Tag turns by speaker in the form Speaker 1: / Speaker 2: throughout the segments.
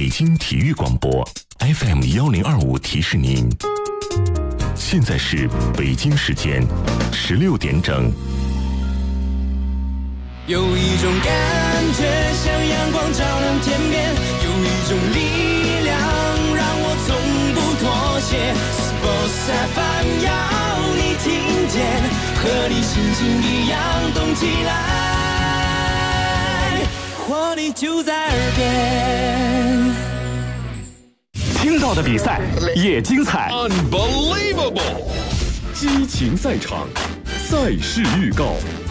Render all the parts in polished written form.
Speaker 1: 北京体育广播 FM1025提示您，现在是北京时间16点整。
Speaker 2: 有一种感觉像阳光照亮天边，有一种力量让我从不妥协。Sports FM 要你听见，和你心情一样动起来，活力就在耳边。
Speaker 3: 听到的比赛也精彩
Speaker 4: Unbelievable
Speaker 3: 激情赛场，赛事预告。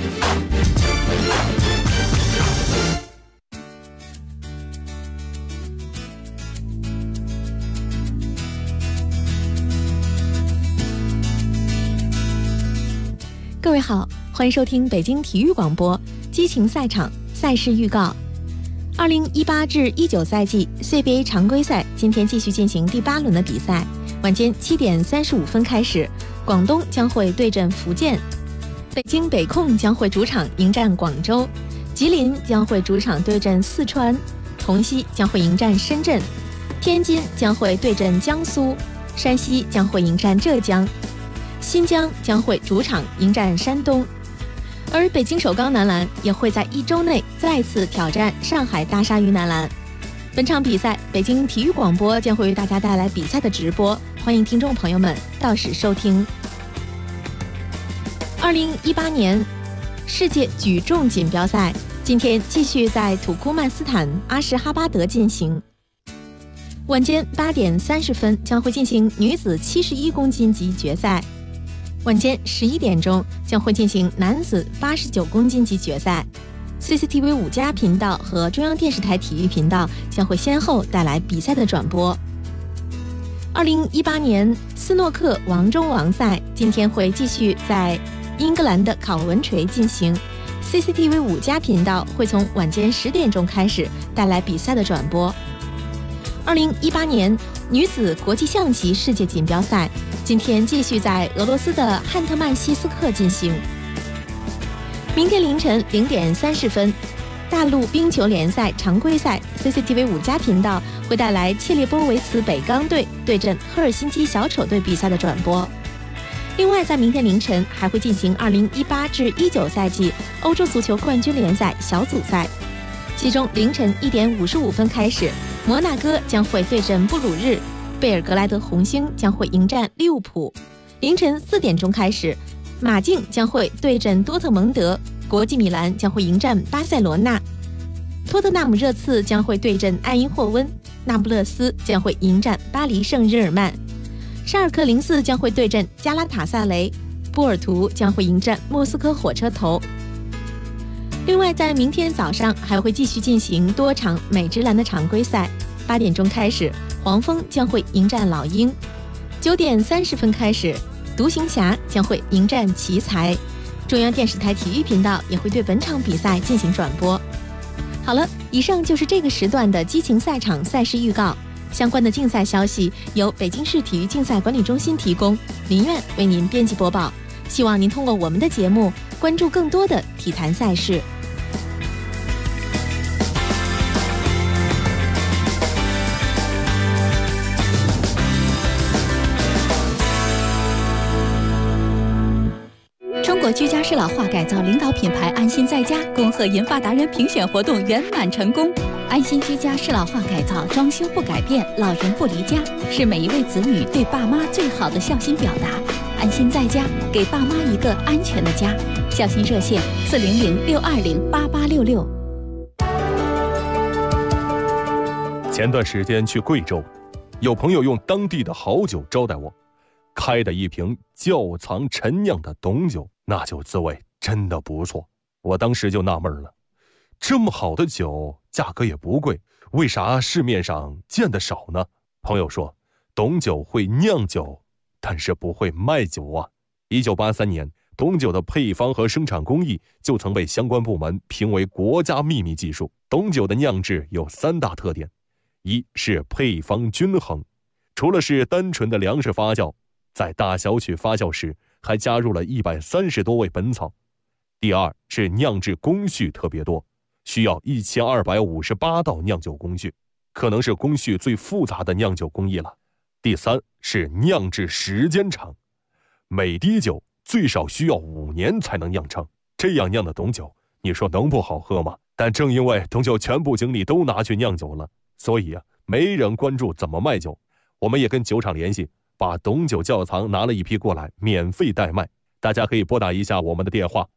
Speaker 5: 各位好，欢迎收听北京体育广播激情赛场赛事预告。2018至19赛季 CBA 常规赛今天继续进行第8轮的比赛，晚间7点35分开始，广东将会对阵福建，北京北控将会主场迎战广州，吉林将会主场对阵四川，同曦将会迎战深圳，天津将会对阵江苏，山西将会迎战浙江，新疆将会主场迎战山东，而北京首钢男篮也会在1周内再次挑战上海大鲨鱼男篮。本场比赛，北京体育广播将会为大家带来比赛的直播，欢迎听众朋友们到时收听。2018年世界举重锦标赛今天继续在土库曼斯坦阿什哈巴德进行，晚间8点30分将会进行女子71公斤级决赛，晚间11点钟将会进行男子89公斤级决赛。CCTV 5+频道和中央电视台体育频道将会先后带来比赛的转播。2018年斯诺克王中王赛今天会继续在英格兰的考文垂进行， CCTV 5+频道会从晚间10点钟开始带来比赛的转播。2018年女子国际象棋世界锦标赛今天继续在俄罗斯的汉特曼西斯克进行。明天凌晨0点30分，大陆冰球联赛常规赛 CCTV 5+频道会带来切列波维茨北钢队对阵赫尔辛基小丑队比赛的转播。另外，在明天凌晨还会进行2018至19赛季欧洲足球冠军联赛小组赛，其中凌晨1点55分开始，摩纳哥将会对阵布鲁日，贝尔格莱德红星将会迎战利物浦。凌晨4点钟开始，马竞将会对阵多特蒙德，国际米兰将会迎战巴塞罗那，托特纳姆热刺将会对阵埃因霍温，那不勒斯将会迎战巴黎圣日耳曼，沙尔克04将会对阵加拉塔萨雷，波尔图将会迎战莫斯科火车头。另外，在明天早上还会继续进行多场美职篮的常规赛，8点钟开始，黄蜂将会迎战老鹰，9点30分开始，独行侠将会迎战奇才，中央电视台体育频道也会对本场比赛进行转播。好了，以上就是这个时段的激情赛场赛事预告，相关的竞赛消息由北京市体育竞赛管理中心提供，林苑为您编辑播报。希望您通过我们的节目关注更多的体坛赛事。
Speaker 6: 中国居家适老化改造领导品牌安心在家恭贺研发达人评选活动圆满成功。安心居家适老化改造，装修不改变，老人不离家，是每一位子女对爸妈最好的孝心表达。安心在家，给爸妈一个安全的家。孝心热线400-620-8866。
Speaker 4: 前段时间去贵州，有朋友用当地的好酒招待我，开的一瓶窖藏陈酿的董酒，那酒滋味真的不错。我当时就纳闷了，这么好的酒价格也不贵，为啥市面上见得少呢？朋友说，董酒会酿酒，但是不会卖酒啊。1983年，董酒的配方和生产工艺就曾被相关部门评为国家秘密技术。董酒的酿制有3大特点，一是配方均衡，除了是单纯的粮食发酵，在大小曲发酵时还加入了130多味本草。第二是酿制工序特别多，需要1258道酿酒工序， 可能是工序最复杂的酿酒工艺了。第3是酿制时间长，每滴酒最少需要5年才能酿成，这样酿的董酒，你说能不好喝吗？但正因为董酒全部精力都拿去酿酒了，所以没人关注怎么卖酒。我们也跟酒厂联系，把董酒窖藏拿了一批过来，免费代卖。大家可以拨打一下我们的电话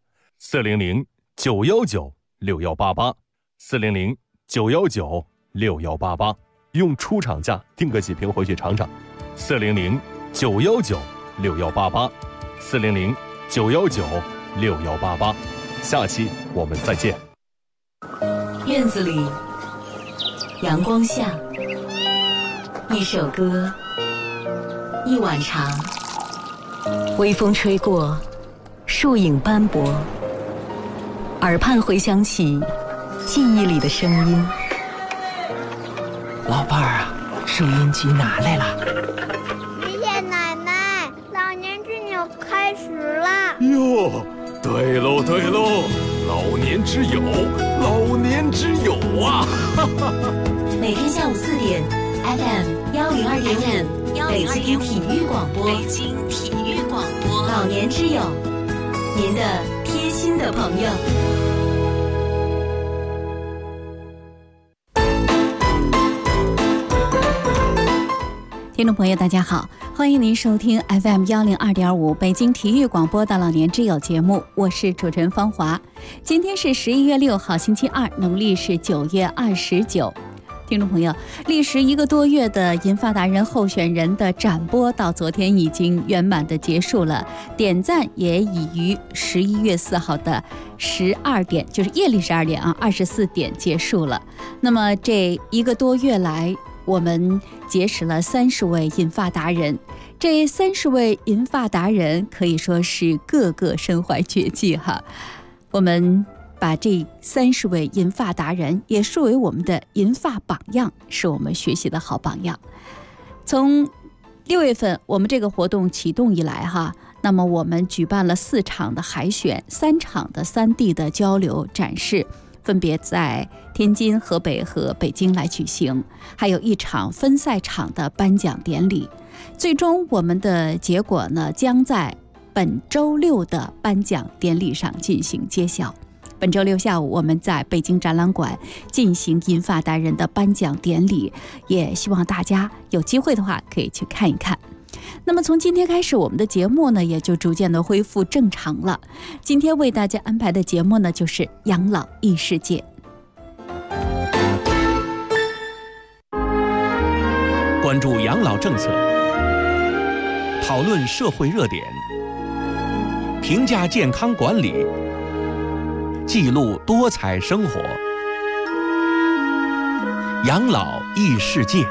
Speaker 4: ：400-919-6188，400-919-6188，用出厂价订个几瓶回去尝尝。400-919-6188，400-919-6188。下期我们再见。
Speaker 7: 院子里，阳光下，一首歌，一碗茶，微风吹过，树影斑驳，耳畔回响起记忆里的声音。
Speaker 8: 老伴儿啊，收音机拿来了。
Speaker 9: 爷爷奶奶，老年之友开始了。
Speaker 4: 哟，对喽对喽，老年之友，老年之友啊！
Speaker 7: 每天下午4点 ，FM 102.5，北京体育广播，北京体育广播，老年之友，您的贴心的朋友。
Speaker 6: 听众朋友大家好，欢迎您收听 FM 102.5北京体育广播的老年之友节目，我是主持人方华。今天是11月6号星期二，农历是9月29。听众朋友，历时1个多月的银发达人候选人的展播到昨天已经圆满的结束了，点赞也已于11月4号的12点，就是夜里12点24点结束了。那么这1个多月来，我们结识了30位银发达人，这30位银发达人可以说是个个身怀绝技哈。我们把这30位银发达人也视为我们的银发榜样，是我们学习的好榜样。从6月份我们这个活动启动以来哈，那么我们举办了4场的海选，3场的3地的交流展示，分别在天津、河北和北京来举行，还有1场分赛场的颁奖典礼。最终我们的结果呢，将在本周6的颁奖典礼上进行揭晓。本周6下午我们在北京展览馆进行银发达人的颁奖典礼，也希望大家有机会的话可以去看一看。那么从今天开始，我们的节目呢也就逐渐的恢复正常了。今天为大家安排的节目呢就是养老异世界。
Speaker 3: 关注养老政策，讨论社会热点，评价健康管理，记录多彩生活。养老异世界。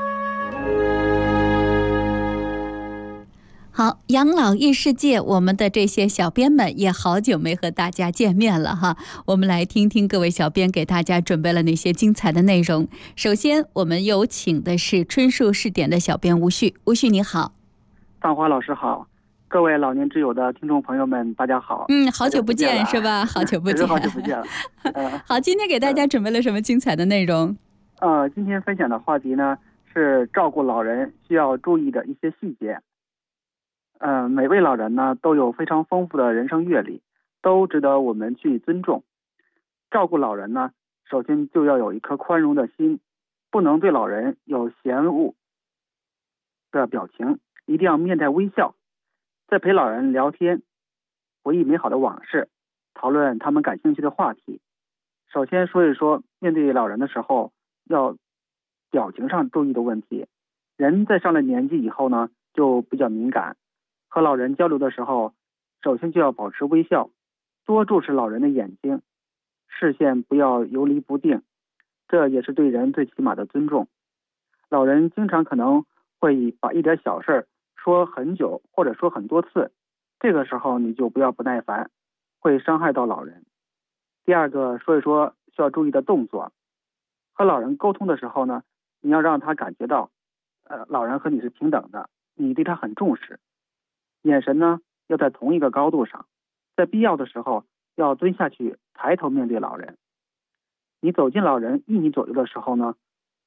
Speaker 6: 好，养老异世界，我们的这些小编们也好久没和大家见面了哈。我们来听听各位小编给大家准备了哪些精彩的内容。首先我们有请的是春树试点的小编吴旭。吴旭你好。
Speaker 10: 范华老师好，各位老年之友的听众朋友们大家好。
Speaker 6: 好久不见是吧？好久不见。
Speaker 10: 好久不见了。
Speaker 6: 好，今天给大家准备了什么精彩的内容？
Speaker 10: 今天分享的话题呢是照顾老人需要注意的一些细节。每位老人呢都有非常丰富的人生阅历，都值得我们去尊重。照顾老人呢，首先就要有一颗宽容的心，不能对老人有嫌恶的表情，一定要面带微笑。在陪老人聊天，回忆美好的往事，讨论他们感兴趣的话题。首先说一说面对老人的时候要表情上注意的问题。人在上了年纪以后呢，就比较敏感。和老人交流的时候，首先就要保持微笑，多注视老人的眼睛，视线不要游离不定，这也是对人最起码的尊重。老人经常可能会把一点小事说很久或者说很多次，这个时候你就不要不耐烦，会伤害到老人。第二个，说一说需要注意的动作。和老人沟通的时候呢，你要让他感觉到老人和你是平等的，你对他很重视。眼神呢要在同一个高度上，在必要的时候要蹲下去抬头面对老人。你走近老人1米左右的时候呢，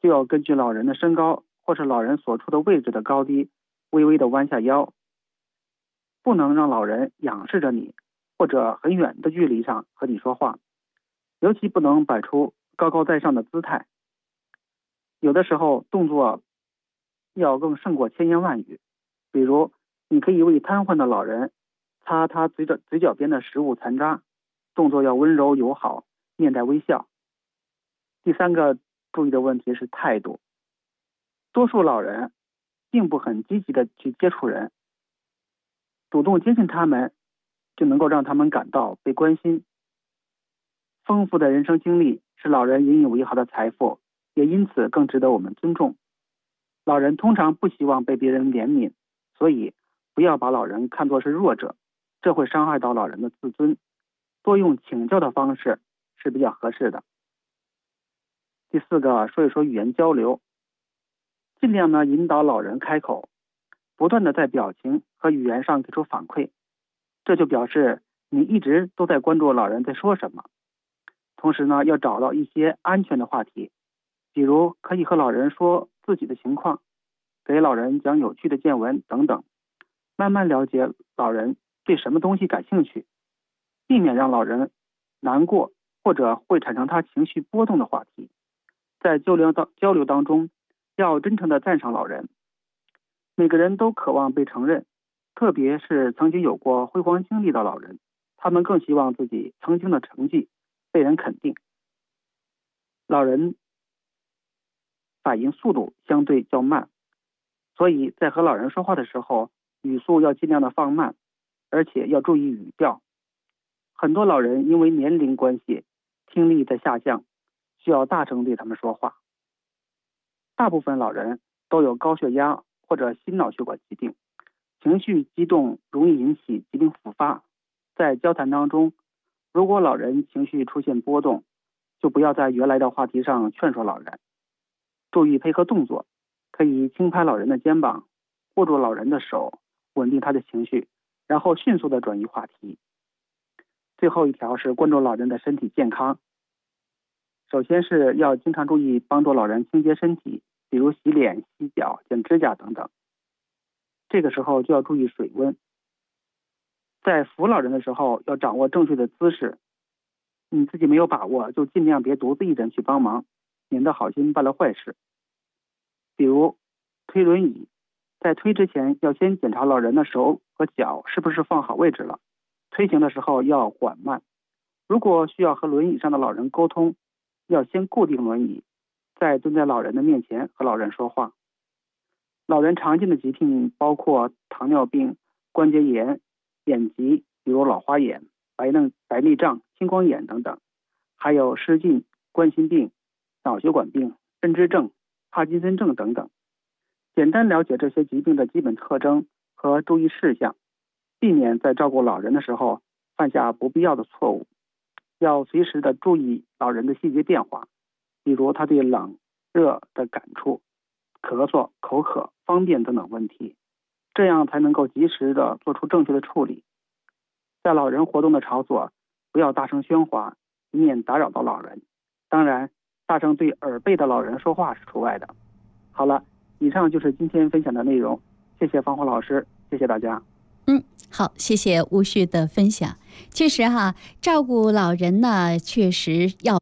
Speaker 10: 就要根据老人的身高或是老人所处的位置的高低，微微的弯下腰，不能让老人仰视着你，或者很远的距离上和你说话，尤其不能摆出高高在上的姿态。有的时候动作要更胜过千言万语，比如你可以为瘫痪的老人擦他嘴角边的食物残渣，动作要温柔友好，面带微笑。第三个注意的问题是态度。多数老人并不很积极的去接触人，主动接近他们就能够让他们感到被关心。丰富的人生经历是老人引以为豪的财富，也因此更值得我们尊重。老人通常不希望被别人怜悯，所以不要把老人看作是弱者，这会伤害到老人的自尊。多用请教的方式是比较合适的。第四个，说一说语言交流，尽量呢引导老人开口，不断的在表情和语言上给出反馈，这就表示你一直都在关注老人在说什么。同时呢，要找到一些安全的话题，比如可以和老人说自己的情况，给老人讲有趣的见闻等等，慢慢了解老人对什么东西感兴趣，避免让老人难过或者会产生他情绪波动的话题。在交流当中，要真诚地赞赏老人。每个人都渴望被承认，特别是曾经有过辉煌经历的老人，他们更希望自己曾经的成绩被人肯定。老人反应速度相对较慢，所以在和老人说话的时候，语速要尽量的放慢，而且要注意语调。很多老人因为年龄关系，听力在下降，需要大声对他们说话。大部分老人都有高血压或者心脑血管疾病，情绪激动容易引起疾病复发。在交谈当中，如果老人情绪出现波动，就不要在原来的话题上劝说老人，注意配合动作，可以轻拍老人的肩膀，握住老人的手，稳定他的情绪，然后迅速的转移话题。最后一条是关注老人的身体健康。首先是要经常注意帮助老人清洁身体，比如洗脸、洗脚、剪指甲等等。这个时候就要注意水温。在扶老人的时候，要掌握正确的姿势。你自己没有把握，就尽量别独自一人去帮忙，免得好心办了坏事。比如推轮椅，在推之前要先检查老人的手和脚是不是放好位置了，推行的时候要缓慢。如果需要和轮椅上的老人沟通，要先固定轮椅，再蹲在老人的面前和老人说话。老人常见的疾病包括糖尿病、关节炎、眼疾，比如老花眼、白内障、青光眼等等，还有失禁、冠心病、脑血管病、认知症、帕金森症等等。简单了解这些疾病的基本特征和注意事项，避免在照顾老人的时候犯下不必要的错误。要随时的注意老人的细节变化，比如他对冷、热的感触、咳嗽、口渴、方便等等问题，这样才能够及时的做出正确的处理。在老人活动的场所，不要大声喧哗，以免打扰到老人。当然，大声对耳背的老人说话是除外的。好了，以上就是今天分享的内容，谢谢方华老师，谢谢大家。
Speaker 6: 好，谢谢吴旭的分享。确实哈，照顾老人呢，确实要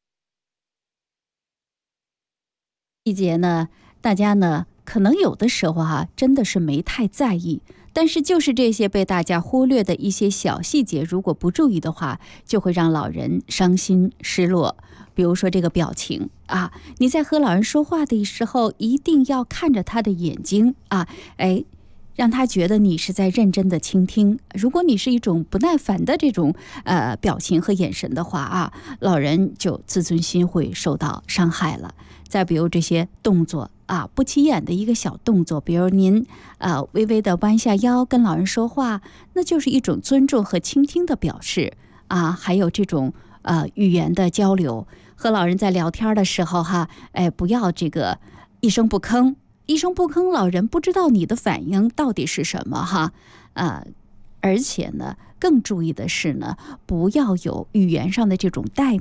Speaker 6: 细节呢，大家呢可能有的时候真的是没太在意，但是就是这些被大家忽略的一些小细节，如果不注意的话，就会让老人伤心失落。比如说这个表情啊，你在和老人说话的时候，一定要看着他的眼睛啊，让他觉得你是在认真的倾听。如果你是一种不耐烦的这种表情和眼神的话老人就自尊心会受到伤害了。再比如这些动作不起眼的一个小动作，比如您微微的弯下腰跟老人说话，那就是一种尊重和倾听的表示还有这种语言的交流，和老人在聊天的时候不要这个一声不吭。一声不吭，老人不知道你的反应到底是什么而且呢，更注意的是呢，不要有语言上的这种怠慢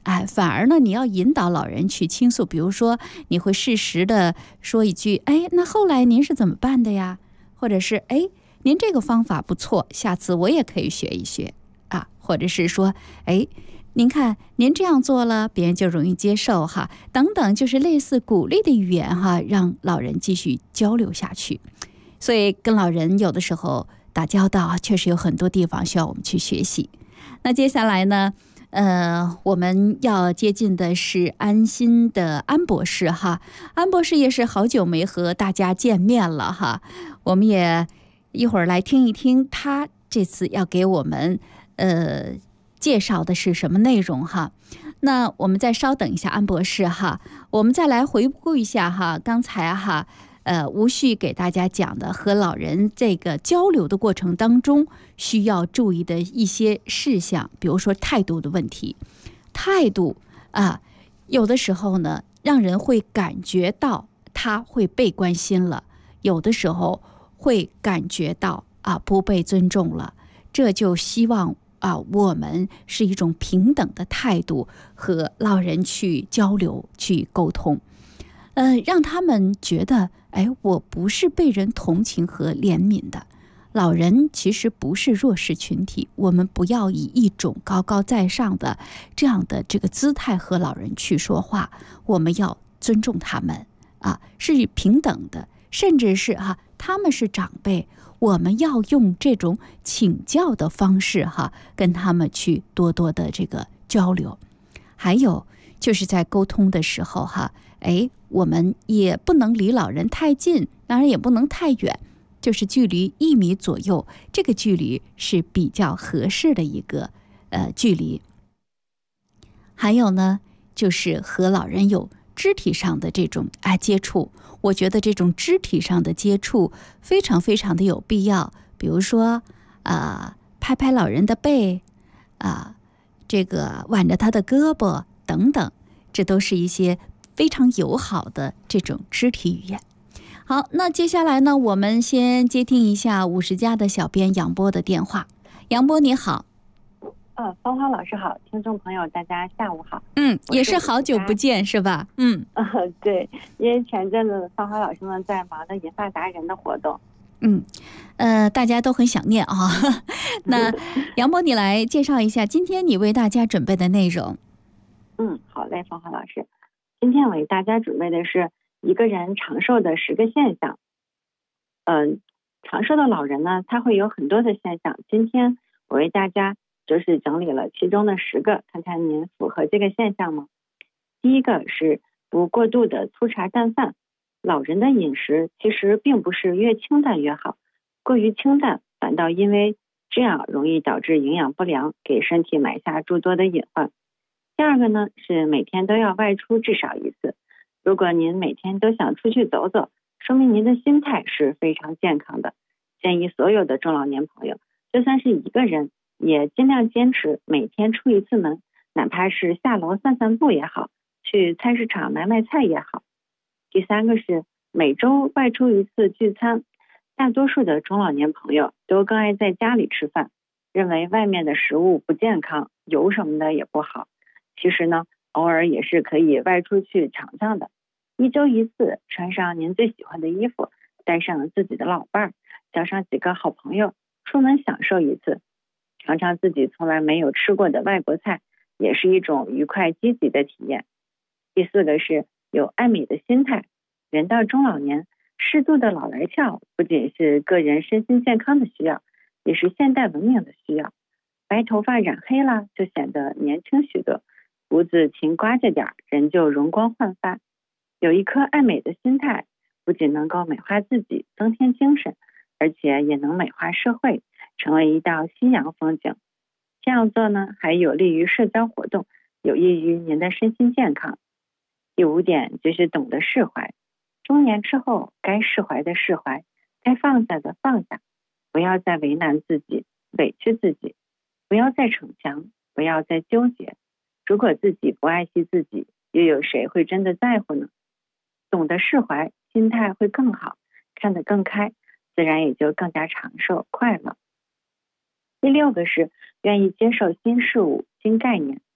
Speaker 6: 反而呢，你要引导老人去倾诉，比如说你会适时的说一句，那后来您是怎么办的呀？或者是您这个方法不错，下次我也可以学一学啊。或者是说，您看您这样做了，别人就容易接受哈，等等，就是类似鼓励的语言哈，让老人继续交流下去。所以跟老人有的时候打交道，确实有很多地方需要我们去学习。那接下来呢，我们要接近的是安心的安博士哈。安博士也是好久没和大家见面了哈，我们也一会儿来听一听他这次要给我们介绍的是什么内容哈。那我们再稍等一下，安博士哈，我们再来回顾一下哈，刚才哈吴旭给大家讲的和老人这个交流的过程当中需要注意的一些事项，比如说态度的问题。态度有的时候呢，让人会感觉到他会被关心了，有的时候会感觉到不被尊重了。这就希望我们是一种平等的态度和老人去交流去沟通，让他们觉得我不是被人同情和怜悯的。老人其实不是弱势群体，我们不要以一种高高在上的这样的这个姿态和老人去说话，我们要尊重他们是平等的，甚至是他们是长辈，我们要用这种请教的方式跟他们去多多的这个交流。还有就是在沟通的时候我们也不能离老人太近，当然也不能太远，就是距离1米左右，这个距离是比较合适的一个距离。还有呢，就是和老人有肢体上的这种接触，我觉得这种肢体上的接触非常非常的有必要。比如说拍拍老人的背这个挽着他的胳膊等等，这都是一些非常友好的这种肢体语言。好，那接下来呢，我们先接听一下50家的小编杨波的电话。杨波你好。
Speaker 11: 芳华老师好，听众朋友大家下午好。
Speaker 6: 也是好久不见是吧？
Speaker 11: 对，因为前阵子芳华老师们在忙的银发达人的活动。
Speaker 6: 大家都很想念那杨波你来介绍一下今天你为大家准备的内容。
Speaker 11: 好嘞，芳华老师，今天为大家准备的是一个人长寿的10个现象。长寿的老人呢，他会有很多的现象，今天我为大家就是整理了其中的10个，看看您符合这个现象吗？第一个是不过度的粗茶淡饭。老人的饮食其实并不是越清淡越好，过于清淡反倒因为这样容易导致营养不良，给身体埋下诸多的隐患。第二个呢，是每天都要外出至少1次。如果您每天都想出去走走，说明您的心态是非常健康的。建议所有的中老年朋友，就算是一个人，也尽量坚持每天出1次门，哪怕是下楼散散步也好，去菜市场买买菜也好。第三个是每周外出1次聚餐。大多数的中老年朋友都更爱在家里吃饭，认为外面的食物不健康，油什么的也不好。其实呢，偶尔也是可以外出去尝尝的。1周1次，穿上您最喜欢的衣服，带上自己的老伴儿，叫上几个好朋友，出门享受1次，尝尝自己从来没有吃过的外国菜，也是一种愉快积极的体验。第4个是有爱美的心态。人到中老年，适度的老来俏不仅是个人身心健康的需要，也是现代文明的需要。白头发染黑了就显得年轻许多，胡子勤刮着点，人就容光焕发。有一颗爱美的心态，不仅能够美化自己，增添精神，而且也能美化社会，成为一道夕阳风景。这样做呢，还有利于社交活动，有益于您的身心健康。第5点就是懂得释怀。中年之后，该释怀的释怀，该放下的放下，不要再为难自己，委屈自己，不要再逞强，不要再纠结。如果自己不爱惜自己，又有谁会真的在乎呢？懂得释怀，心态会更好，看得更开，自然也就更加长寿快乐。第6个是愿意接受新事物、新概念。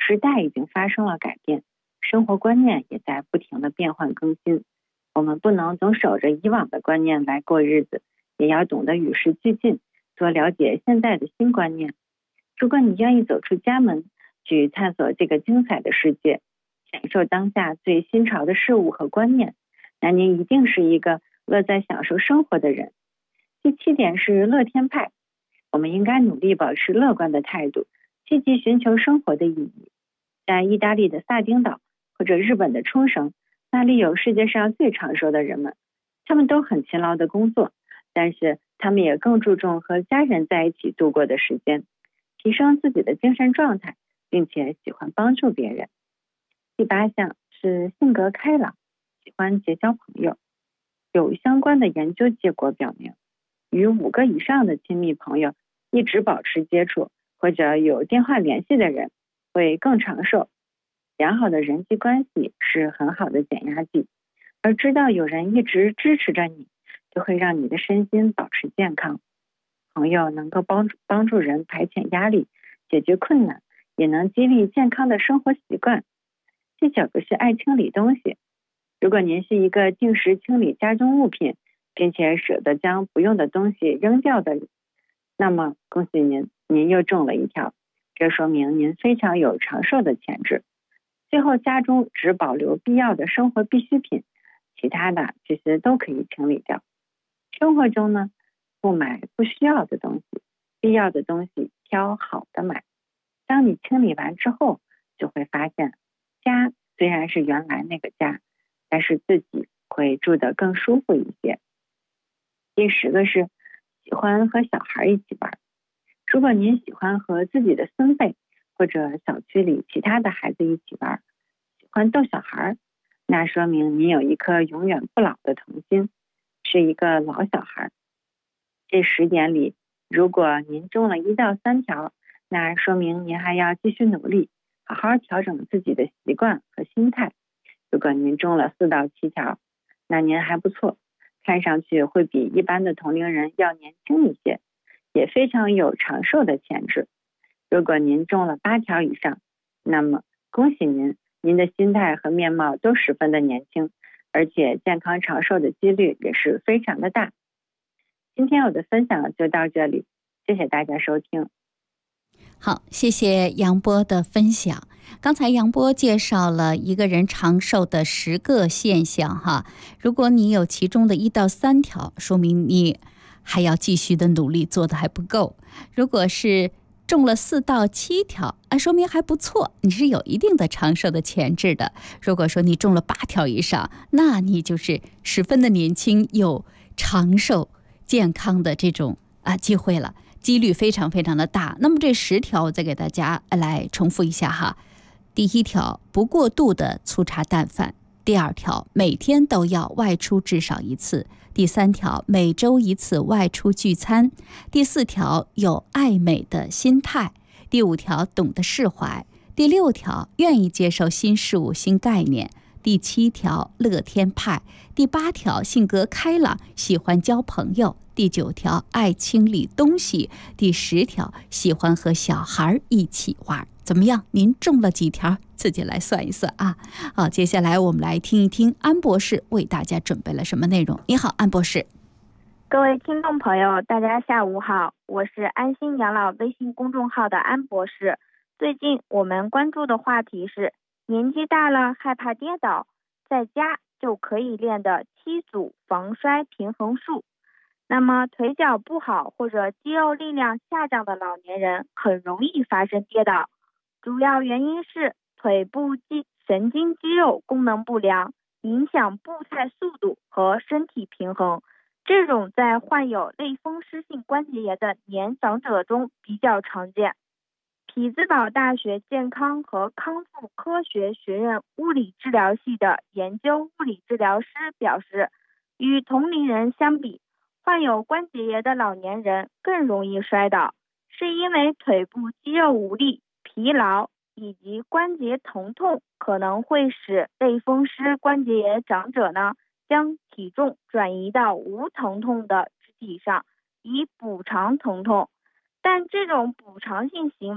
Speaker 11: 时代已经发生了改变，生活观念也在不停的变换更新。我们不能总守着以往的观念来过日子，也要懂得与时俱进，多了解现在的新观念。如果你愿意走出家门，去探索这个精彩的世界，享受当下最新潮的事物和观念，那您一定是一个乐在享受生活的人。第7点是乐天派，我们应该努力保持乐观的态度，积极寻求生活的意义。在意大利的萨丁岛或者日本的冲绳，那里有世界上最长寿的人们，他们都很勤劳的工作，但是他们也更注重和家人在一起度过的时间，提升自己的精神状态，并且喜欢帮助别人。第8项是性格开朗，喜欢结交朋友。有相关的研究结果表明，与5个以上的亲密朋友一直保持接触，或者有电话联系的人会更长寿。良好的人际关系是很好的减压剂，而知道有人一直支持着你，就会让你的身心保持健康。朋友能够帮助人排遣压力，解决困难，也能激励健康的生活习惯。第9个是爱清理东西。如果您是一个定时清理家中物品，并且舍得将不用的东西扔掉的人，那么恭喜您，您又中了一条，这说明您非常有长寿的潜质。最后，家中只保留必要的生活必需品，其他的其实都可以清理掉。生活中呢，不买不需要的东西，必要的东西挑好的买。当你清理完之后，就会发现，家虽然是原来那个家，但是自己会住得更舒服一些。第10个是喜欢和小孩一起玩。如果您喜欢和自己的孙辈或者小区里其他的孩子一起玩，喜欢逗小孩，那说明您有一颗永远不老的童心，是一个老小孩。这10点里，如果您中了1到3条，那说明您还要继续努力，好好调整自己的习惯和心态。如果您中了4到7条，那您还不错，看上去会比一般的同龄人要年轻一些，也非常有长寿的潜质。如果您中了8条以上，那么恭喜您，您的心态和面貌都十分的年轻，而且健康长寿的几率也是非常的大。今天我的分享就到这里，谢谢大家收听。
Speaker 6: 好，谢谢杨波的分享。刚才杨波介绍了一个人长寿的10个现象哈，如果你有其中的1到3条，说明你还要继续的努力，做的还不够。如果是中了4到7条，说明还不错，你是有一定的长寿的潜质的。如果说你中了8条以上，那你就是十分的年轻，有长寿健康的这种机会了，几率非常非常的大。那么这10条我再给大家来重复一下哈。第1条，不过度的粗茶淡饭。第2条，每天都要外出至少1次。第3条，每周1次外出聚餐。第4条，有爱美的心态。第5条，懂得释怀。第6条，愿意接受新事物新概念。第7条，乐天派。第8条，性格开朗，喜欢交朋友。第9条，爱清理东西。第10条，喜欢和小孩一起玩。怎么样？您中了几条？自己来算一算啊！好，接下来我们来听一听安博士为大家准备了什么内容。你好，安博士。
Speaker 12: 各位听众朋友，大家下午好，我是安心养老微信公众号的安博士。最近我们关注的话题是年纪大了害怕跌倒，在家就可以练的7组防摔平衡术。那么腿脚不好或者肌肉力量下降的老年人很容易发生跌倒，主要原因是腿部神经肌肉功能不良，影响步态速度和身体平衡。这种在患有类风湿性关节炎的年长者中比较常见。匹兹堡大学健康和康复科学学院物理治疗系的研究物理治疗师表示，与同龄人相比，患有关节炎的老年人更容易摔倒，是因为腿部肌肉无力、疲劳以及关节疼痛可能会使类风湿关节炎长者呢将体重转移到无疼痛的肢体上，以补偿疼痛。但这种补偿性行为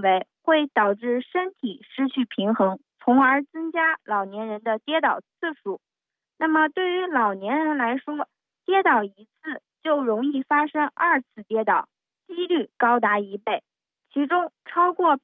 Speaker 12: 会导致身体失去平衡，从而增加老年人的跌倒次数。那么对于老年人来说，跌倒一次就容易发生2次跌倒，几率高达1倍，其中超过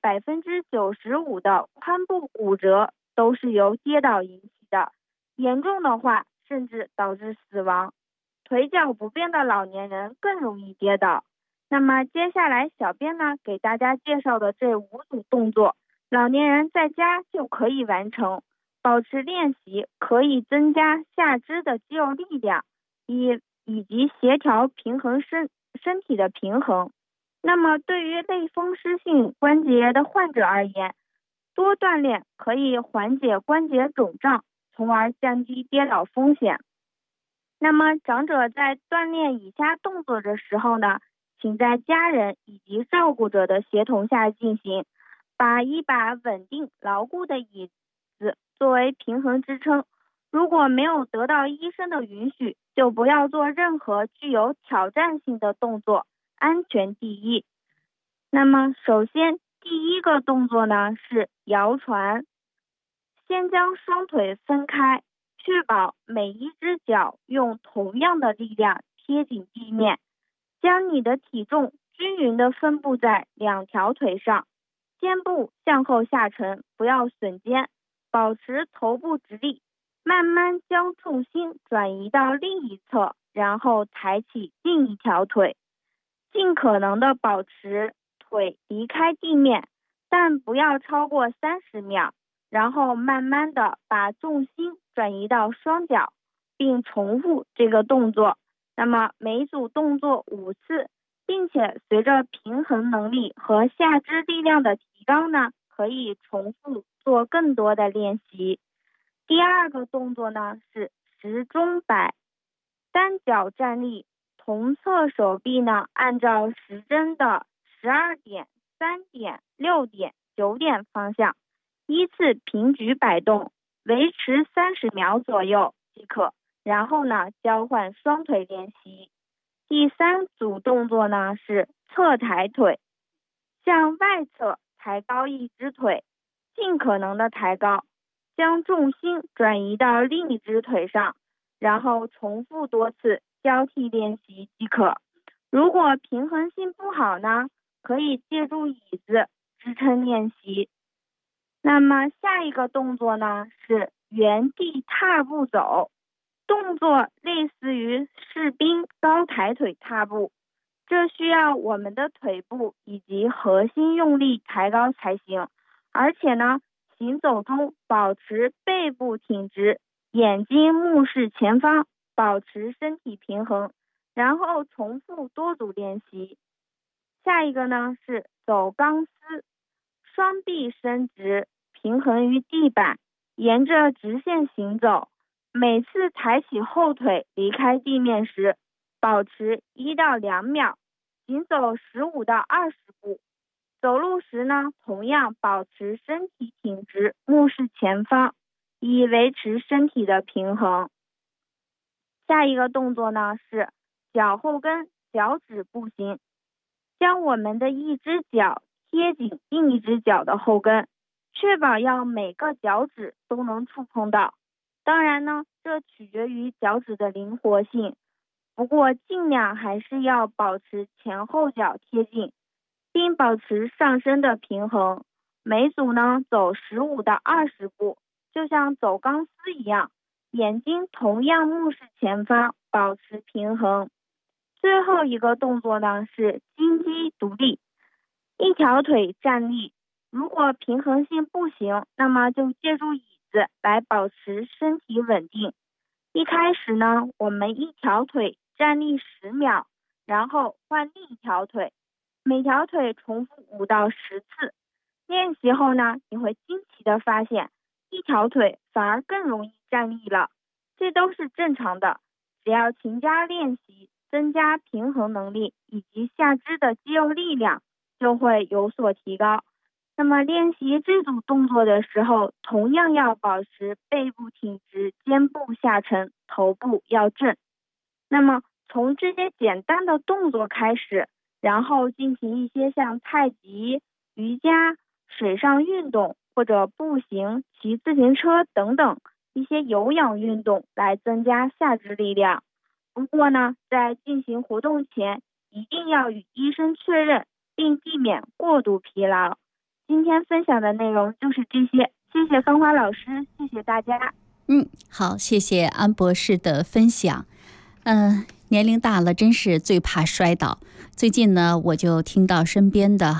Speaker 12: 95%的髋部骨折都是由跌倒引起的，严重的话甚至导致死亡。腿脚不便的老年人更容易跌倒。那么接下来小编呢给大家介绍的这5组动作，老年人在家就可以完成，保持练习可以增加下肢的肌肉力量，以及协调平衡身体的平衡。那么对于类风湿性关节的患者而言，多锻炼可以缓解关节肿胀，从而降低跌倒风险。那么长者在锻炼以下动作的时候呢，请在家人以及照顾者的协同下进行，把一把稳定牢固的椅子作为平衡支撑。如果没有得到医生的允许，就不要做任何具有挑战性的动作，安全第一。那么首先第一个动作呢是摇船，先将双腿分开，确保每一只脚用同样的力量贴紧地面，将你的体重均匀地分布在2条腿上，肩部向后下沉，不要耸肩，保持头部直立，慢慢将重心转移到另一侧，然后抬起另一条腿，尽可能的保持腿离开地面，但不要超过30秒，然后慢慢的把重心转移到双脚，并重复这个动作。那么每组动作5次，并且随着平衡能力和下肢力量的提高呢，可以重复做更多的练习。第二个动作呢是时钟摆，单脚站立，同侧手臂呢按照时针的12点、3点、6点、9点方向依次平举摆动，维持30秒左右即可，然后呢交换双腿练习。第3组动作呢是侧抬腿，向外侧抬高一只腿，尽可能的抬高，将重心转移到另一只腿上，然后重复多次交替练习即可。如果平衡性不好呢，可以借助椅子支撑练习。那么下一个动作呢是原地踏步走，动作类似于士兵高抬腿踏步，这需要我们的腿部以及核心用力抬高才行，而且呢行走中保持背部挺直，眼睛目视前方，保持身体平衡，然后重复多组练习。下一个呢是走钢丝，双臂伸直，平衡于地板，沿着直线行走，每次抬起后腿离开地面时，保持1到2秒，行走15到20步。走路时呢，同样保持身体挺直，目视前方，以维持身体的平衡。下一个动作呢是脚后跟脚趾步行，将我们的一只脚贴紧另一只脚的后跟，确保要每个脚趾都能触碰到。当然呢，这取决于脚趾的灵活性，不过尽量还是要保持前后脚贴近，并保持上身的平衡。每组呢走15到20步，就像走钢丝一样，眼睛同样目视前方，保持平衡。最后一个动作呢是金鸡独立，一条腿站立，如果平衡性不行，那么就借助椅子来保持身体稳定。一开始呢，我们一条腿站立10秒，然后换另一条腿，每条腿重复5到10次。练习后呢，你会惊奇的发现，一条腿反而更容易站立了，这都是正常的。只要勤加练习，增加平衡能力以及下肢的肌肉力量，就会有所提高。那么练习这组动作的时候，同样要保持背部挺直，肩部下沉，头部要正。那么从这些简单的动作开始，然后进行一些像太极、瑜伽、 水上运动或者步行、骑自行车等等一些有氧运动来增加下肢力量。不过呢，在进行活动前一定要与医生确认，并避免过度疲劳。今天分享的内容就是这些，谢谢芳华老师，谢谢大家。
Speaker 6: 好，谢谢安博士的分享。年龄大了真是最怕摔倒。最近呢，我就听到身边的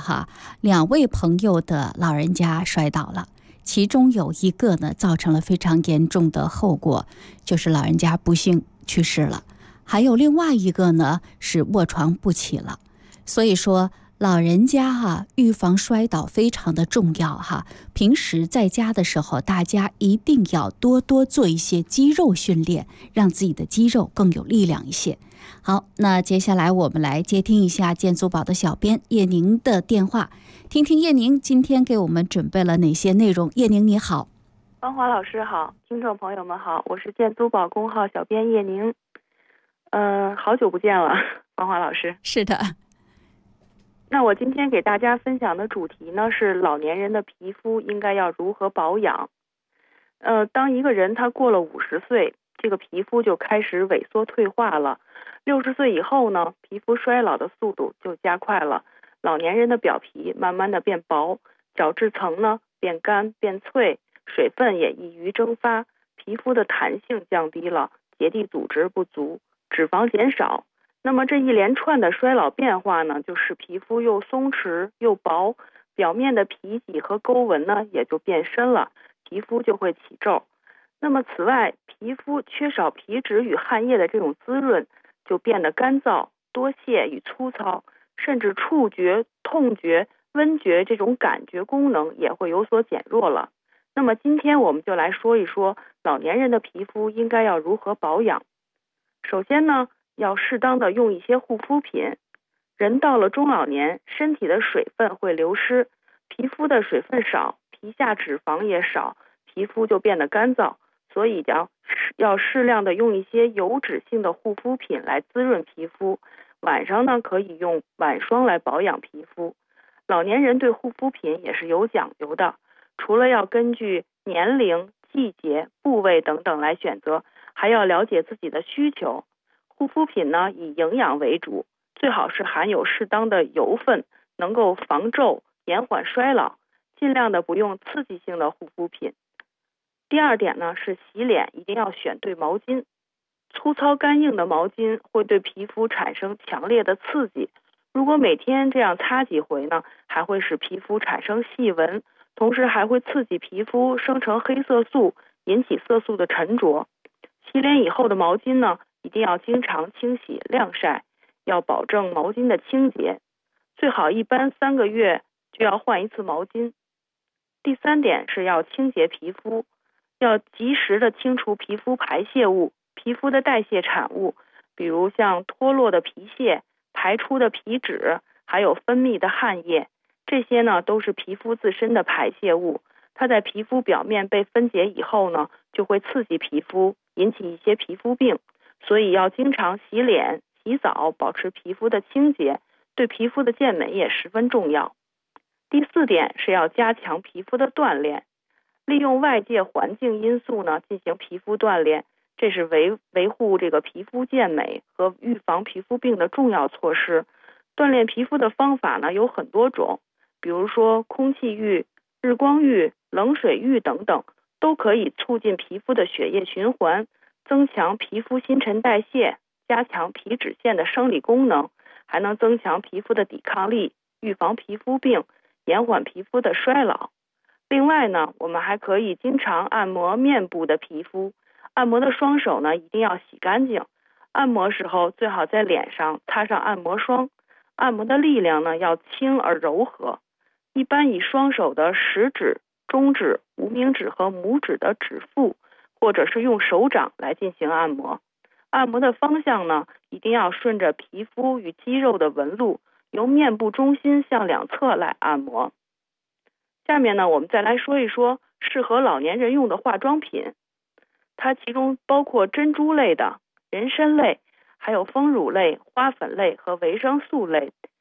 Speaker 6: 2位朋友的老人家摔倒了，其中有一个呢造成了非常严重的后果，就是老人家不幸去世了，还有另外一个呢是卧床不起了。所以说老人家预防摔倒非常的重要平时在家的时候，大家一定要多多做一些肌肉训练，让自己的肌肉更有力量一些。好，那接下来我们来接听一下健足宝的小编叶宁的电话，听听叶宁今天给我们准备了哪些内容。叶宁你好。
Speaker 13: 芳华老师好，听众朋友们好，我是健足宝公号小编叶宁。好久不见了，芳华老师。
Speaker 6: 是的。
Speaker 13: 那我今天给大家分享的主题呢是老年人的皮肤应该要如何保养。当一个人他过了50岁，这个皮肤就开始萎缩退化了。60岁以后呢，皮肤衰老的速度就加快了。老年人的表皮慢慢的变薄，角质层呢变干变脆，水分也易于蒸发，皮肤的弹性降低了，结缔组织不足，脂肪减少。那么这一连串的衰老变化呢，就使皮肤又松弛又薄，表面的皮脊和沟纹呢也就变深了，皮肤就会起皱。那么此外，皮肤缺少皮脂与汗液的这种滋润，就变得干燥、多屑与粗糙，甚至触觉、痛觉、温觉这种感觉功能也会有所减弱了。那么今天我们就来说一说老年人的皮肤应该要如何保养。首先呢，要适当的用一些护肤品。人到了中老年，身体的水分会流失，皮肤的水分少，皮下脂肪也少，皮肤就变得干燥，所以要适量的用一些油脂性的护肤品来滋润皮肤。晚上呢，可以用晚霜来保养皮肤。老年人对护肤品也是有讲究的，除了要根据年龄、季节、部位等等来选择，还要了解自己的需求。护肤品呢，以营养为主，最好是含有适当的油分，能够防皱、延缓衰老，尽量的不用刺激性的护肤品。第二点呢，是洗脸一定要选对毛巾。粗糙干硬的毛巾会对皮肤产生强烈的刺激，如果每天这样擦几回呢，还会使皮肤产生细纹，同时还会刺激皮肤生成黑色素，引起色素的沉着。洗脸以后的毛巾呢，一定要经常清洗晾晒，要保证毛巾的清洁，最好一般3个月就要换一次毛巾。第三点是要清洁皮肤，要及时的清除皮肤排泄物、皮肤的代谢产物，比如像脱落的皮屑、排出的皮脂，还有分泌的汗液，这些呢都是皮肤自身的排泄物，它在皮肤表面被分解以后呢，就会刺激皮肤，引起一些皮肤病，所以要经常洗脸、洗澡，保持皮肤的清洁，对皮肤的健美也十分重要。第4点是要加强皮肤的锻炼，利用外界环境因素呢进行皮肤锻炼，这是维护这个皮肤健美和预防皮肤病的重要措施。锻炼皮肤的方法呢有很多种，比如说空气浴、日光浴、冷水浴等等，都可以促进皮肤的血液循环，增强皮肤新陈代谢，加强皮脂腺的生理功能，还能增强皮肤的抵抗力，预防皮肤病，延缓皮肤的衰老。另外呢，我们还可以经常按摩面部的皮肤，按摩的双手呢一定要洗干净，按摩时候最好在脸上擦上按摩霜，按摩的力量呢要轻而柔和，一般以双手的食指、中指、无名指和拇指的指腹，或者是用手掌来进行按摩。按摩的方向呢，一定要顺着皮肤与肌肉的纹路，由面部中心向两侧来按摩。下面呢，我们再来说一说适合老年人用的化妆品。它其中包括珍珠类的、人参类，还有丰乳类、花粉类和维生素类。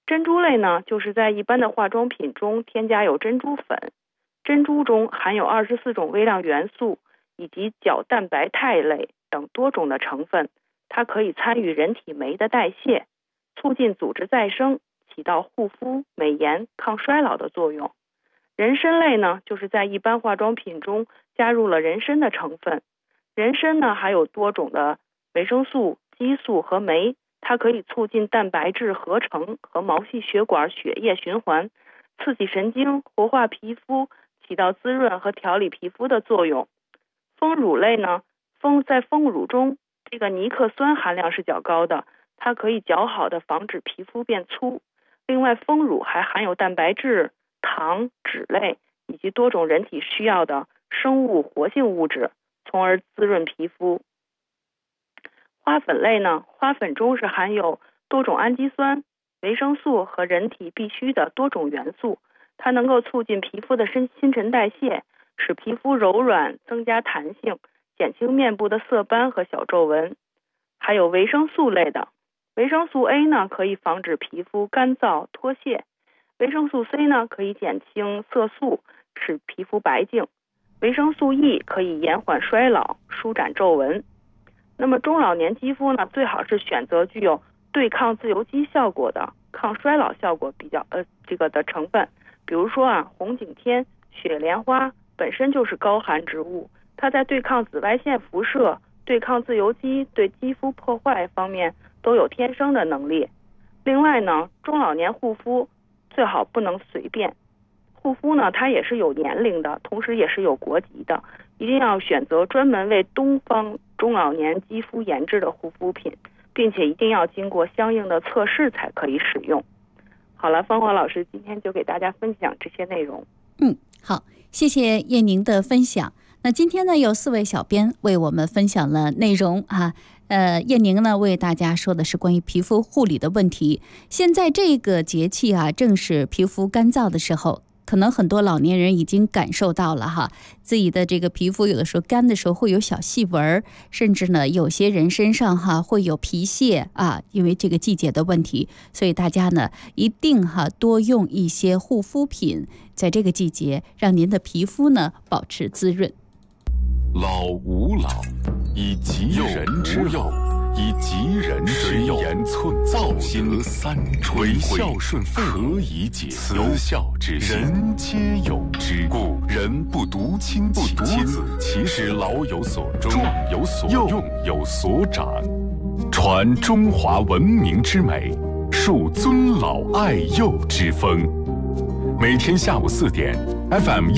Speaker 13: 珍珠类呢，就是在一般的化妆品中添加有珍珠粉，珍珠中含有24种微量元素以及角蛋白肽类等多种的成分，它可以参与人体酶的代谢，促进组织再生，起到护肤、美颜、抗衰老的作用。人参类呢，就是在一般化妆品中加入了人参的成分。人参呢，还有多种的维生素、激素和酶，它可以促进蛋白质合成和毛细血管血液循环，刺激神经，活化皮肤，起到滋润和调理皮肤的作用。丰乳类呢，在丰乳中，这个尼克酸含量是较高的，它可以较好的防止皮肤变粗。另外，丰乳还含有蛋白质、糖、脂类以及多种人体需要的生物活性物质，从而滋润皮肤。花粉类呢，花粉中是含有多种氨基酸、维生素和人体必需的多种元素，它能够促进皮肤的新陈代谢，使皮肤柔软，增加弹性，减轻面部的色斑和小皱纹。还有维生素类的，维生素 A 呢，可以防止皮肤干燥脱屑；维生素 C 呢，可以减轻色素，使皮肤白净；维生素 E 可以延缓衰老，舒展皱纹。那么中老年肌肤呢，最好是选择具有对抗自由基效果的、抗衰老效果比较的成分，比如说红景天、雪莲花本身就是高含植物，它在对抗紫外线辐射、对抗自由基、对肌肤破坏方面都有天生的能力。另外呢，中老年护肤最好不能随便，护肤呢它也是有年龄的，同时也是有国籍的，一定要选择专门为东方中老年肌肤研制的护肤品，并且一定要经过相应的测试才可以使用。好了，芳华老师今天就给大家分享这些内容。
Speaker 6: 好，谢谢叶宁的分享。那今天呢，有4位小编为我们分享了内容啊。叶宁呢为大家说的是关于皮肤护理的问题。现在这个节气啊，正是皮肤干燥的时候，可能很多老年人已经感受到了哈，自己的这个皮肤有的时候干的时候会有小细纹，甚至呢有些人身上会有皮屑啊，因为这个季节的问题，所以大家呢一定多用一些护肤品，在这个季节让您的皮肤呢保持滋润。
Speaker 1: 老吾老以及人之老，以及人之幼，言寸造心三垂孝顺何以解慈孝之心，人皆有之。故人不独亲其子，使老有所终，壮有所用，有所长，传中华文明之美，树尊老爱幼之风。每天下午4点 FM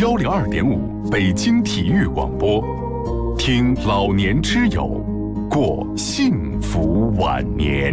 Speaker 1: 102.5北京体育广播，听老年之友，过幸福晚年。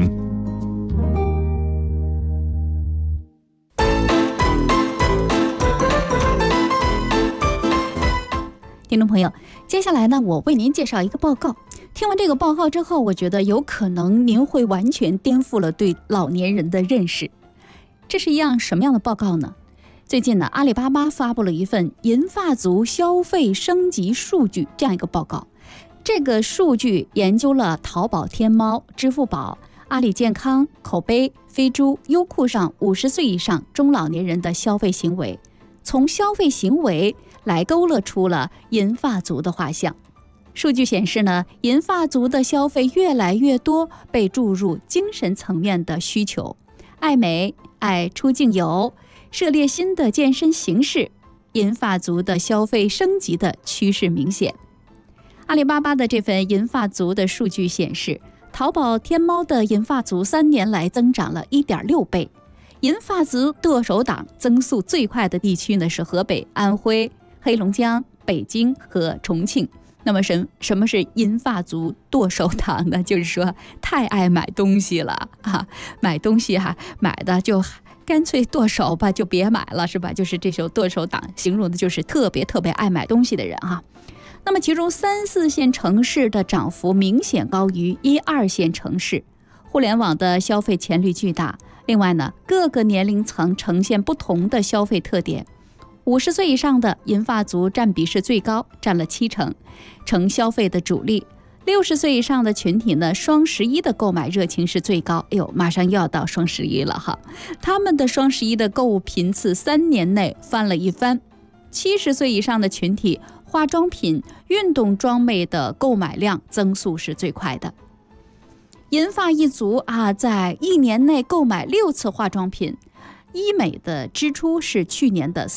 Speaker 6: 听众朋友，接下来呢，我为您介绍一个报告。听完这个报告之后，我觉得有可能您会完全颠覆了对老年人的认识。这是一样什么样的报告呢？最近呢，阿里巴巴发布了一份银发族消费升级数据这样一个报告。这个数据研究了淘宝、天猫、支付宝、阿里健康、口碑、飞猪、优酷上50岁以上中老年人的消费行为，从消费行为来勾勒出了银发族的画像。数据显示呢，银发族的消费越来越多被注入精神层面的需求，爱美、爱出境游、涉猎新的健身形式，银发族的消费升级的趋势明显。阿里巴巴的这份银发族的数据显示，淘宝、天猫的银发族3年来增长了 1.6 倍。银发族剁手党增速最快的地区呢是河北、安徽、黑龙江、北京和重庆。那么什么是银发族剁手党呢？就是说太爱买东西了啊，买东西买的就干脆剁手吧，就别买了，是吧？就是这首剁手党形容的就是特别爱买东西的人啊。那么其中3、4线城市的涨幅明显高于1、2线城市，互联网的消费潜力巨大。另外呢，各个年龄层呈现不同的消费特点。50岁以上的银发族占比是最高，占了70%，成消费的主力。 60岁以上的群体呢，双11的购买热情是最高。哎呦，马上又要到双11了哈，他们的双11的购物频次3年内翻了一番。70岁以上的群体，化妆品、运动装备的购买量增速是最快的。银发一族啊，在1年内购买6次化妆品，医美的支出是去年的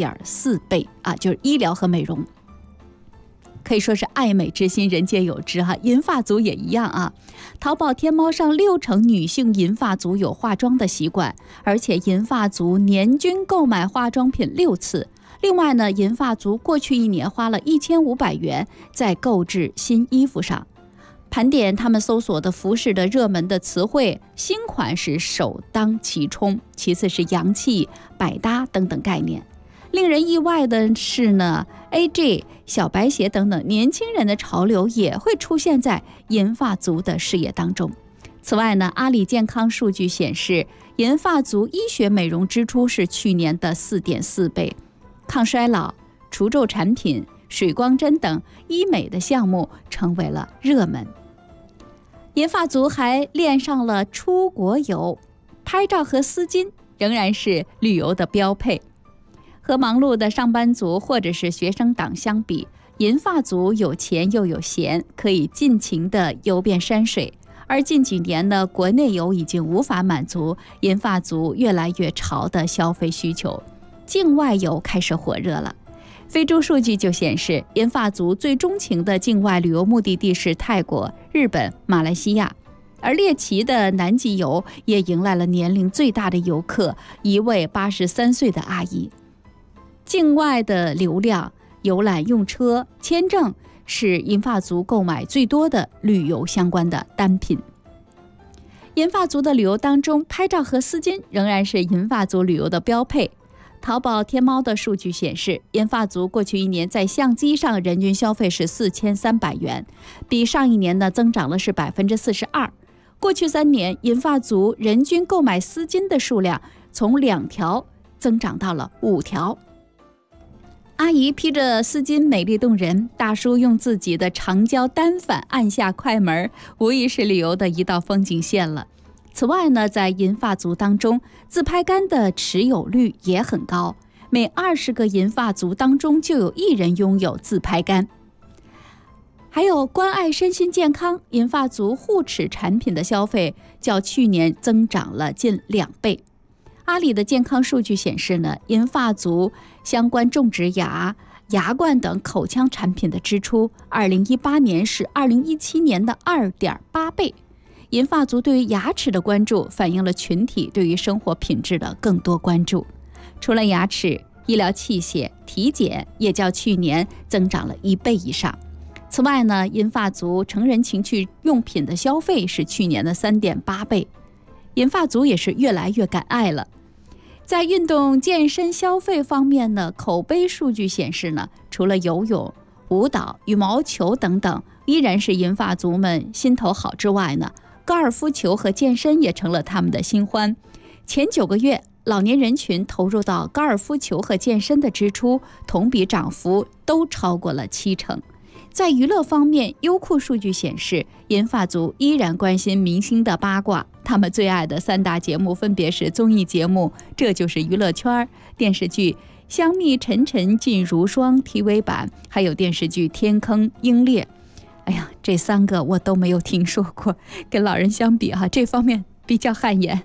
Speaker 6: 4.4倍啊，就是医疗和美容。可以说是爱美之心人皆有之哈，银发族也一样啊。淘宝天猫上60%女性银发族有化妆的习惯，而且银发族年均购买化妆品6次。另外呢，银发族过去1年花了1500元在购置新衣服上。盘点他们搜索的服饰的热门的词汇，新款是首当其冲，其次是洋气、百搭等等概念。令人意外的是呢 ，AJ 小白鞋等等年轻人的潮流也会出现在银发族的视野当中。此外呢，阿里健康数据显示，银发族医学美容支出是去年的4.4倍，抗衰老、除皱产品、水光针等医美的项目成为了热门。银发族还恋上了出国游，拍照和丝巾仍然是旅游的标配。和忙碌的上班族或者是学生党相比，银发族有钱又有闲，可以尽情的游遍山水。而近几年呢，国内游已经无法满足银发族越来越潮的消费需求，境外游开始火热了。非洲数据就显示，银发族最钟情的境外旅游目的地是泰国、日本、马来西亚。而猎奇的南极游也迎来了年龄最大的游客，一位83岁的阿姨。境外的流量、游览用车、签证是银发族购买最多的旅游相关的单品。银发族的旅游当中，拍照和丝巾仍然是银发族旅游的标配。淘宝天猫的数据显示，银发族过去1年在相机上人均消费是4300元，比上一年呢增长了是42%。过去3年，银发族人均购买丝巾的数量从2条增长到了5条。阿姨披着丝巾美丽动人，大叔用自己的长焦单反按下快门，无疑是旅游的一道风景线了。此外呢，在银发族当中，自拍杆的持有率也很高，每20个银发族当中就有1人拥有自拍杆。还有关爱身心健康，银发族护齿产品的消费较去年增长了近2倍。阿里的健康数据显示呢，银发族相关种植牙、牙冠等口腔产品的支出，2018年是2017年的2.8倍。银发族对于牙齿的关注，反映了群体对于生活品质的更多关注。除了牙齿，医疗器械、体检也较去年增长了1倍以上。此外呢，银发族成人情趣用品的消费是去年的3.8倍。银发族也是越来越敢爱了。在运动健身消费方面呢，口碑数据显示呢，除了游泳、舞蹈、羽毛球等等依然是银发族们心头好之外呢，高尔夫球和健身也成了他们的新欢。前9个月，老年人群投入到高尔夫球和健身的支出同比涨幅都超过了70%。在娱乐方面，优酷数据显示，银发族依然关心明星的八卦，他们最爱的3大节目分别是综艺节目《这就是娱乐圈》、电视剧《香蜜沉沉烬如霜》TV 版，还有电视剧《天坑鹰猎》。哎呀，这3个我都没有听说过，跟老人相比这方面比较汗颜。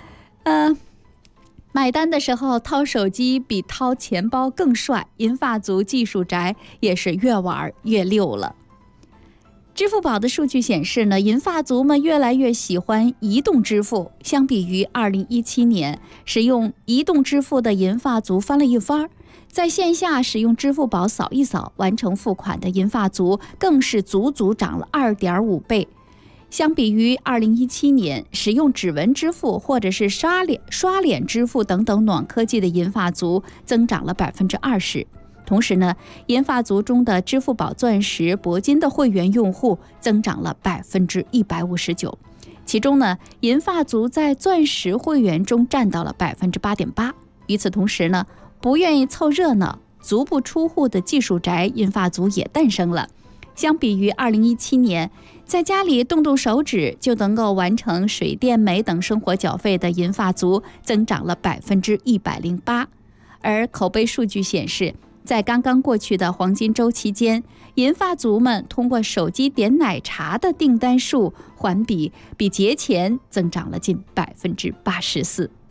Speaker 6: 买单的时候掏手机比掏钱包更帅，银发族技术宅也是越玩越溜了。支付宝的数据显示呢，银发族们越来越喜欢移动支付，相比于2017年，使用移动支付的银发族翻了一番。在线下使用支付宝扫一扫完成付款的银发族更是足足涨了2.5倍。相比于2017年，使用指纹支付或者是刷脸支付等等暖科技的银发族增长了20%。同时呢，银发族中的支付宝钻石、铂金的会员用户增长了159%。其中呢，银发族在钻石会员中占到了8.8%。与此同时呢，不愿意凑热闹、足不出户的技术宅银发族也诞生了。 相比于2017年，在家里动动手指就能够完成水电煤等生活缴费的银发族增长了108%。而口碑数据显示，在刚刚过去的黄金周期间，银发族们通过手机点奶茶的订单数环比节前增长了近84%。